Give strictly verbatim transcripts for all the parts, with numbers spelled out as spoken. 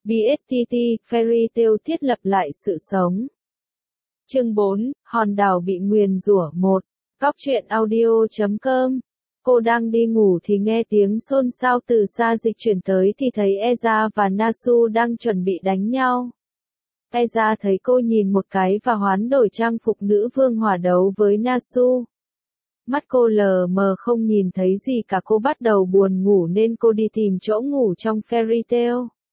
bê ét tê tê, Fairy Tail thiết lập lại sự sống. Chương bốn, hòn đảo bị nguyền rủa một. Cóc truyện audio chấm com. Cô đang đi ngủ thì nghe tiếng xôn xao từ xa dịch chuyển tới thì thấy Eza và Nasu đang chuẩn bị đánh nhau. Eza thấy cô nhìn một cái và hoán đổi trang phục nữ vương hỏa đấu với Nasu. Mắt cô lờ mờ không nhìn thấy gì cả, cô bắt đầu buồn ngủ nên cô đi tìm chỗ ngủ trong Fairy Tail.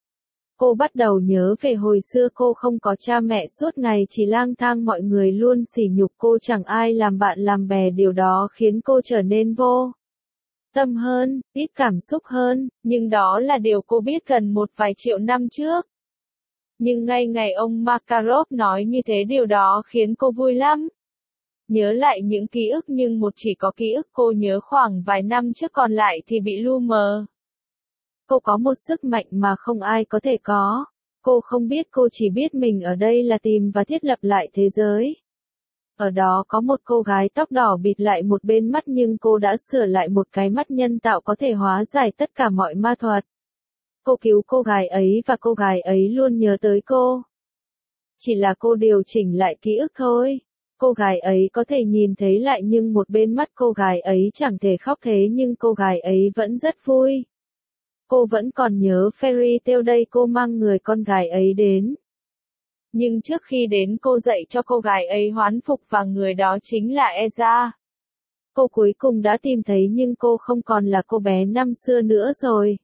Cô bắt đầu nhớ về hồi xưa cô không có cha mẹ, suốt ngày chỉ lang thang, mọi người luôn sỉ nhục cô, chẳng ai làm bạn làm bè, điều đó khiến cô trở nên vô tâm hơn, ít cảm xúc hơn, nhưng đó là điều cô biết gần một vài triệu năm trước. Nhưng ngay ngày ông Makarov nói như thế, điều đó khiến cô vui lắm. Nhớ lại những ký ức, nhưng một chỉ có ký ức cô nhớ khoảng vài năm trước, còn lại thì bị lu mờ. Cô có một sức mạnh mà không ai có thể có. Cô không biết, cô chỉ biết mình ở đây là tìm và thiết lập lại thế giới. Ở đó có một cô gái tóc đỏ bịt lại một bên mắt, nhưng cô đã sửa lại một cái mắt nhân tạo có thể hóa giải tất cả mọi ma thuật. Cô cứu cô gái ấy và cô gái ấy luôn nhớ tới cô. Chỉ là cô điều chỉnh lại ký ức thôi. Cô gái ấy có thể nhìn thấy lại, nhưng một bên mắt cô gái ấy chẳng thể khóc, thế nhưng cô gái ấy vẫn rất vui. Cô vẫn còn nhớ Fairy Tail đây, cô mang người con gái ấy đến. Nhưng trước khi đến, cô dạy cho cô gái ấy hoán phục, và người đó chính là Eza. Cô cuối cùng đã tìm thấy, nhưng cô không còn là cô bé năm xưa nữa rồi.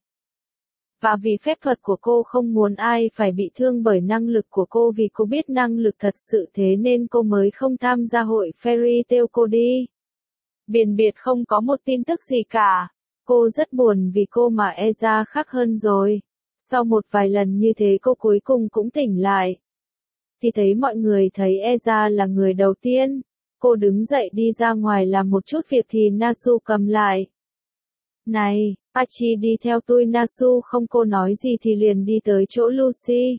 Và vì phép thuật của cô không muốn ai phải bị thương bởi năng lực của cô, vì cô biết năng lực thật sự, thế nên cô mới không tham gia hội Fairy Tail. Cô đi biển biệt không có một tin tức gì cả. Cô rất buồn vì cô mà Eza khác hơn rồi. Sau một vài lần như thế, cô cuối cùng cũng tỉnh lại. Thì thấy mọi người thấy Eza là người đầu tiên. Cô đứng dậy đi ra ngoài làm một chút việc thì Nasu cầm lại. Này, Achi đi theo tôi. Nasu không cô nói gì thì liền đi tới chỗ Lucy.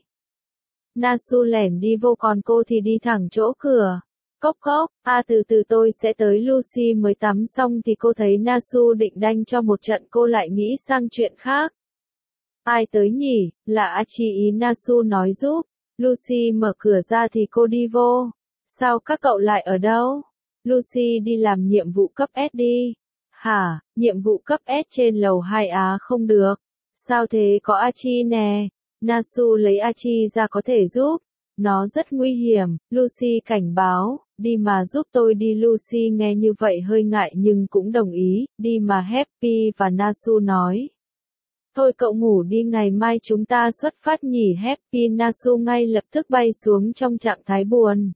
Nasu lẻn đi vô, còn cô thì đi thẳng chỗ cửa. Cốc cốc, à từ từ tôi sẽ tới. Lucy mới tắm xong thì cô thấy Nasu định đanh cho một trận, cô lại nghĩ sang chuyện khác. Ai tới nhỉ, là Achi ý, Nasu nói giúp. Lucy mở cửa ra thì cô đi vô. Sao các cậu lại ở đâu? Lucy đi làm nhiệm vụ cấp S đi. Hả, nhiệm vụ cấp S trên lầu hai á? Không được. Sao thế, có Achi nè. Nasu lấy Achi ra có thể giúp. Nó rất nguy hiểm, Lucy cảnh báo. Đi mà giúp tôi đi. Lucy nghe như vậy hơi ngại nhưng cũng đồng ý. Đi mà. Happy và Nasu nói. Thôi cậu ngủ đi, ngày mai chúng ta xuất phát nhỉ. Happy Nasu ngay lập tức bay xuống trong trạng thái buồn.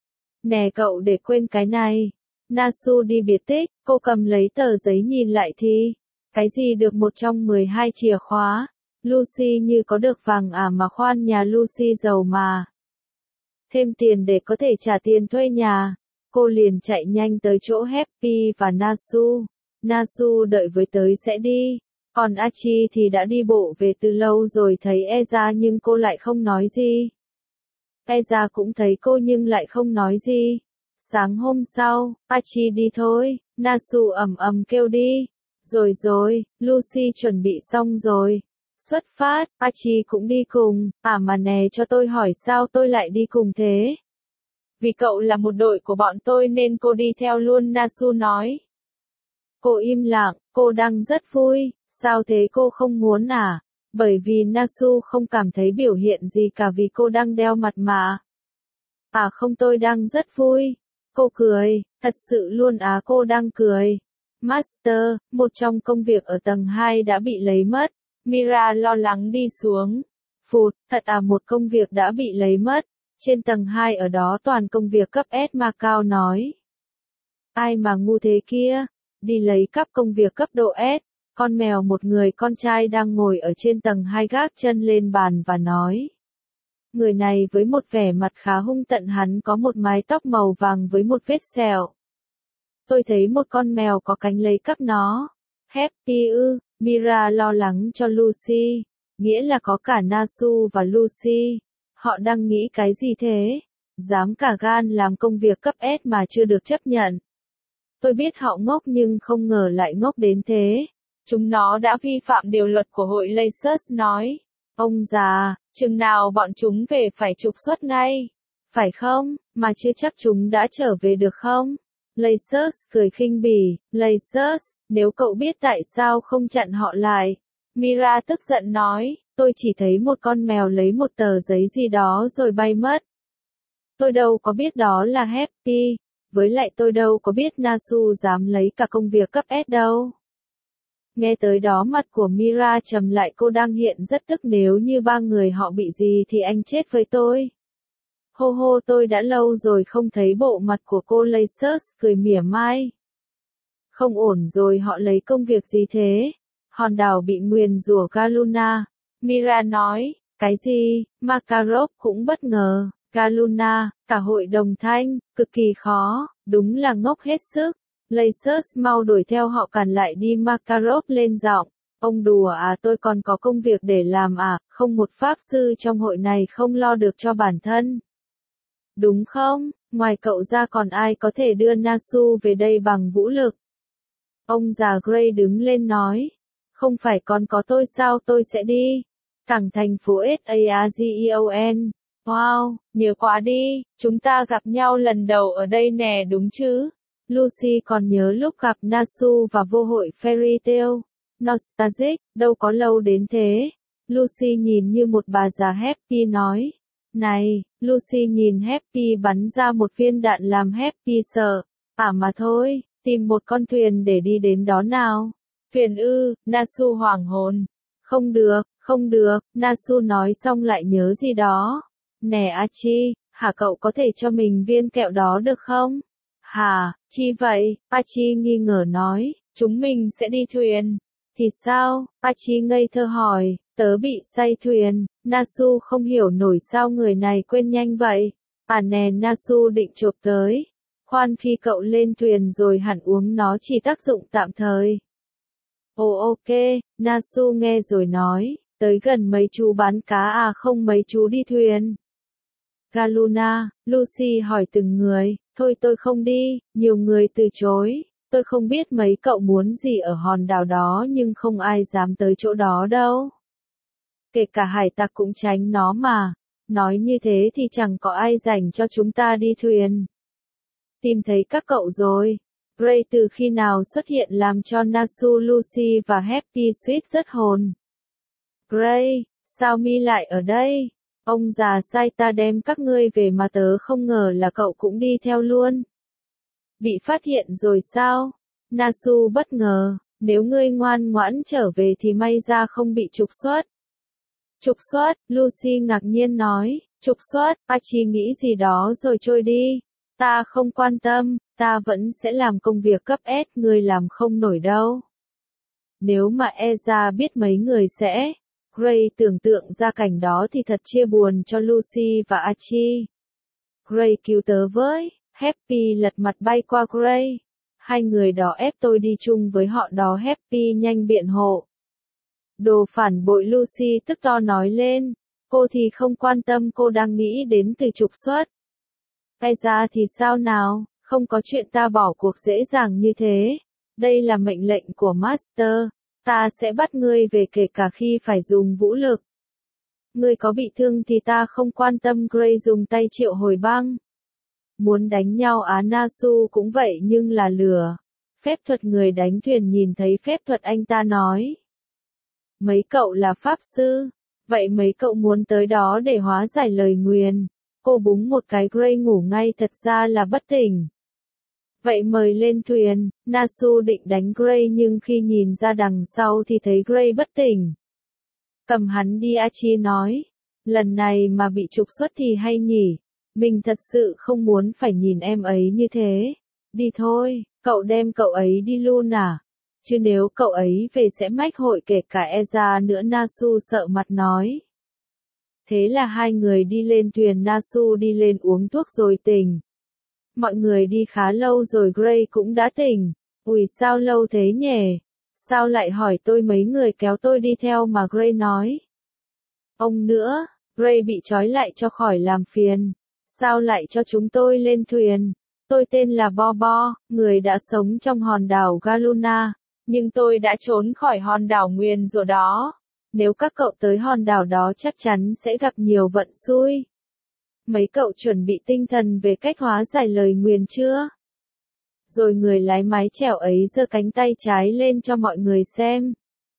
Nè cậu, để quên cái này. Nasu đi biệt tích, cô cầm lấy tờ giấy nhìn lại thì. Cái gì được một trong mười hai chìa khóa? Lucy như có được vàng à, mà khoan, nhà Lucy giàu mà. Thêm tiền để có thể trả tiền thuê nhà. Cô liền chạy nhanh tới chỗ Happy và Nasu. Nasu đợi với tới sẽ đi. Còn Achi thì đã đi bộ về từ lâu rồi, thấy Eza nhưng cô lại không nói gì. Eza cũng thấy cô nhưng lại không nói gì. Sáng hôm sau, Achi đi thôi, Nasu ầm ầm kêu đi. Rồi rồi, Lucy chuẩn bị xong rồi. Xuất phát, Achi cũng đi cùng. À mà nè, cho tôi hỏi sao tôi lại đi cùng thế? Vì cậu là một đội của bọn tôi nên cô đi theo luôn, Nasu nói. Cô im lặng, cô đang rất vui. Sao thế, cô không muốn à? Bởi vì Nasu không cảm thấy biểu hiện gì cả vì cô đang đeo mặt mà. À không, tôi đang rất vui. Cô cười, thật sự luôn á? Cô đang cười. Master, một trong công việc ở tầng hai đã bị lấy mất. Mira lo lắng đi xuống. Phụt, thật à, một công việc đã bị lấy mất. Trên tầng hai ở đó toàn công việc cấp S, Macao nói. Ai mà ngu thế kia? Đi lấy cắp công việc cấp độ S. Con mèo, một người con trai đang ngồi ở trên tầng hai gác chân lên bàn và nói. Người này với một vẻ mặt khá hung tận, hắn có một mái tóc màu vàng với một vết sẹo. Tôi thấy một con mèo có cánh lấy cắp nó. Happy ư? Mira lo lắng cho Lucy. Nghĩa là có cả Nasu và Lucy. Họ đang nghĩ cái gì thế? Dám cả gan làm công việc cấp S mà chưa được chấp nhận. Tôi biết họ ngốc nhưng không ngờ lại ngốc đến thế. Chúng nó đã vi phạm điều luật của hội Lacers nói. Ông già, chừng nào bọn chúng về phải trục xuất ngay. Phải không, mà chưa chắc chúng đã trở về được không? Lacers cười khinh bỉ, Lacers, nếu cậu biết tại sao không chặn họ lại. Mira tức giận nói, tôi chỉ thấy một con mèo lấy một tờ giấy gì đó rồi bay mất. Tôi đâu có biết đó là Happy, với lại tôi đâu có biết Nasu dám lấy cả công việc cấp S đâu. Nghe tới đó mặt của Mira trầm lại, cô đang hiện rất tức, nếu như ba người họ bị gì thì anh chết với tôi. Hô hô, tôi đã lâu rồi không thấy bộ mặt của cô. Lacers cười mỉa mai. Không ổn rồi, họ lấy công việc gì thế? Hòn đảo bị nguyền rủa Galuna. Mira nói, cái gì? Makarov cũng bất ngờ. Galuna, cả hội đồng thanh, cực kỳ khó, đúng là ngốc hết sức. Lacers mau đuổi theo họ cản lại đi. Makarov lên giọng, ông đùa à, tôi còn có công việc để làm à, không một pháp sư trong hội này không lo được cho bản thân. Đúng không, ngoài cậu ra còn ai có thể đưa Nasu về đây bằng vũ lực? Ông già Gray đứng lên nói, không phải còn có tôi sao, tôi sẽ đi. Cảng thành phố Sagion. Wow, nhớ quá đi, chúng ta gặp nhau lần đầu ở đây nè đúng chứ? Lucy còn nhớ lúc gặp Nasu và vô hội Fairy Tail. Nostalgic, đâu có lâu đến thế. Lucy nhìn như một bà già. Happy nói. Này, Lucy nhìn Happy bắn ra một viên đạn làm Happy sợ. À mà thôi, tìm một con thuyền để đi đến đó nào. Thuyền ư, Nasu hoảng hồn. Không được, không được, Nasu nói xong lại nhớ gì đó. Nè Archie, hả, cậu có thể cho mình viên kẹo đó được không? Hả, chi vậy? Archie nghi ngờ nói, chúng mình sẽ đi thuyền. Thì sao? Archie ngây thơ hỏi, tớ bị say thuyền. Nasu không hiểu nổi sao người này quên nhanh vậy. À nè, Nasu định chộp tới. Khoan, khi cậu lên thuyền rồi hẳn uống nó chỉ tác dụng tạm thời. Ồ ok, Nasu nghe rồi nói, tới gần mấy chú bán cá à, không mấy chú đi thuyền. Galuna, Lucy hỏi từng người, thôi tôi không đi, nhiều người từ chối, tôi không biết mấy cậu muốn gì ở hòn đảo đó nhưng không ai dám tới chỗ đó đâu. Kể cả hải tặc cũng tránh nó mà, nói như thế thì chẳng có ai dành cho chúng ta đi thuyền. Tìm thấy các cậu rồi. Gray từ khi nào xuất hiện làm cho Nasu, Lucy và Happy suýt rất hồn. Gray, sao mi lại ở đây? Ông già sai ta đem các ngươi về mà tớ không ngờ là cậu cũng đi theo luôn. Bị phát hiện rồi sao? Nasu bất ngờ, nếu ngươi ngoan ngoãn trở về thì may ra không bị trục xuất. Trục xuất, Lucy ngạc nhiên nói, trục xuất, Archie nghĩ gì đó rồi trôi đi. Ta không quan tâm, ta vẫn sẽ làm công việc cấp S, ngươi làm không nổi đâu. Nếu mà Eza biết mấy người sẽ... Gray tưởng tượng ra cảnh đó thì thật chia buồn cho Lucy và Archie. Gray cứu tớ với. Happy lật mặt bay qua Gray. Hai người đó ép tôi đi chung với họ đó. Happy nhanh biện hộ. Đồ phản bội, Lucy tức to nói lên. Cô thì không quan tâm, cô đang nghĩ đến từ trục xuất. Cái ra thì sao nào, không có chuyện ta bỏ cuộc dễ dàng như thế. Đây là mệnh lệnh của Master. Ta sẽ bắt ngươi về kể cả khi phải dùng vũ lực. Ngươi có bị thương thì ta không quan tâm. Gray dùng tay triệu hồi băng. Muốn đánh nhau á? Nasu cũng vậy nhưng là lừa. Phép thuật người đánh thuyền nhìn thấy phép thuật anh ta nói. Mấy cậu là pháp sư. Vậy mấy cậu muốn tới đó để hóa giải lời nguyền. Cô búng một cái, Gray ngủ ngay, thật ra là bất tỉnh. Vậy mời lên thuyền. Nasu định đánh Gray nhưng khi nhìn ra đằng sau thì thấy Gray bất tỉnh. Cầm hắn đi, Archie nói. Lần này mà bị trục xuất thì hay nhỉ. Mình thật sự không muốn phải nhìn em ấy như thế. Đi thôi, cậu đem cậu ấy đi luôn à? Chứ nếu cậu ấy về sẽ mách hội kể cả Eza nữa. Nasu sợ mặt nói. Thế là hai người đi lên thuyền. Nasu đi lên uống thuốc rồi tỉnh. Mọi người đi khá lâu rồi Gray cũng đã tỉnh. Ui sao lâu thế nhỉ? Sao lại hỏi tôi, mấy người kéo tôi đi theo mà. Gray nói. Ông nữa, Gray bị trói lại cho khỏi làm phiền. Sao lại cho chúng tôi lên thuyền? Tôi tên là Bobo, người đã sống trong hòn đảo Galuna. Nhưng tôi đã trốn khỏi hòn đảo nguyền rồi đó. Nếu các cậu tới hòn đảo đó chắc chắn sẽ gặp nhiều vận xui. Mấy cậu chuẩn bị tinh thần về cách hóa giải lời nguyền chưa? Rồi người lái mái chèo ấy giơ cánh tay trái lên cho mọi người xem.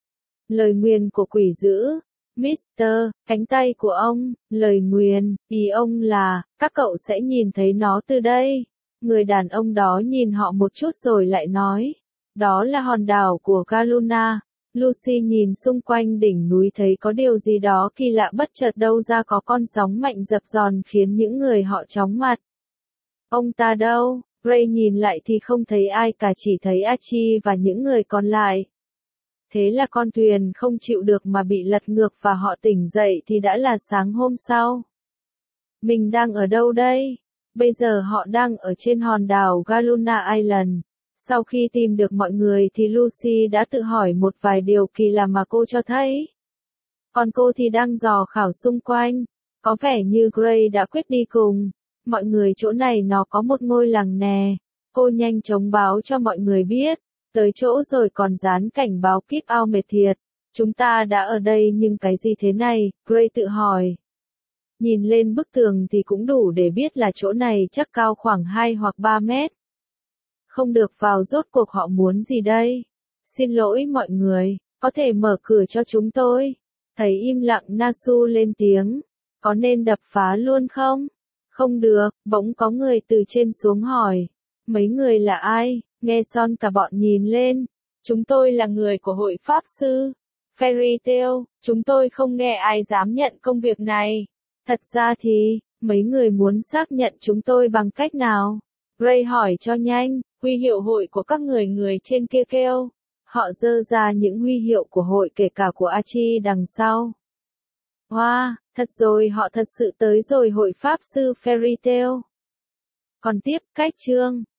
Lời nguyền của quỷ dữ. mít tơ, cánh tay của ông, lời nguyền, ý ông là, các cậu sẽ nhìn thấy nó từ đây. Người đàn ông đó nhìn họ một chút rồi lại nói, đó là hòn đảo của Galuna. Lucy nhìn xung quanh đỉnh núi thấy có điều gì đó kỳ lạ, bất chợt đâu ra có con sóng mạnh dập dòn khiến những người họ chóng mặt. Ông ta đâu? Ray nhìn lại thì không thấy ai cả, chỉ thấy Archie và những người còn lại. Thế là con thuyền không chịu được mà bị lật ngược và họ tỉnh dậy thì đã là sáng hôm sau. Mình đang ở đâu đây? Bây giờ họ đang ở trên hòn đảo Galuna Island. Sau khi tìm được mọi người thì Lucy đã tự hỏi một vài điều kỳ lạ mà cô cho thấy. Còn cô thì đang dò khảo xung quanh. Có vẻ như Gray đã quyết đi cùng. Mọi người, chỗ này nó có một ngôi làng nè. Cô nhanh chóng báo cho mọi người biết. Tới chỗ rồi còn dán cảnh báo keep out mệt thiệt. Chúng ta đã ở đây nhưng cái gì thế này? Gray tự hỏi. Nhìn lên bức tường thì cũng đủ để biết là chỗ này chắc cao khoảng hai hoặc ba mét. Không được vào, rốt cuộc họ muốn gì đây? Xin lỗi mọi người, có thể mở cửa cho chúng tôi. Thấy im lặng, Nasu lên tiếng. Có nên đập phá luôn không? Không được, bỗng có người từ trên xuống hỏi. Mấy người là ai? Nghe xong cả bọn nhìn lên. Chúng tôi là người của hội pháp sư. Fairy Tail, chúng tôi không nghe ai dám nhận công việc này. Thật ra thì, mấy người muốn xác nhận chúng tôi bằng cách nào? Ray hỏi cho nhanh. Huy hiệu hội của các người người trên kia kêu. Họ giơ ra những huy hiệu của hội, kể cả của Archie đằng sau. Wow, thật rồi, họ thật sự tới rồi, hội pháp sư Fairy Tail. Còn tiếp, cách chương.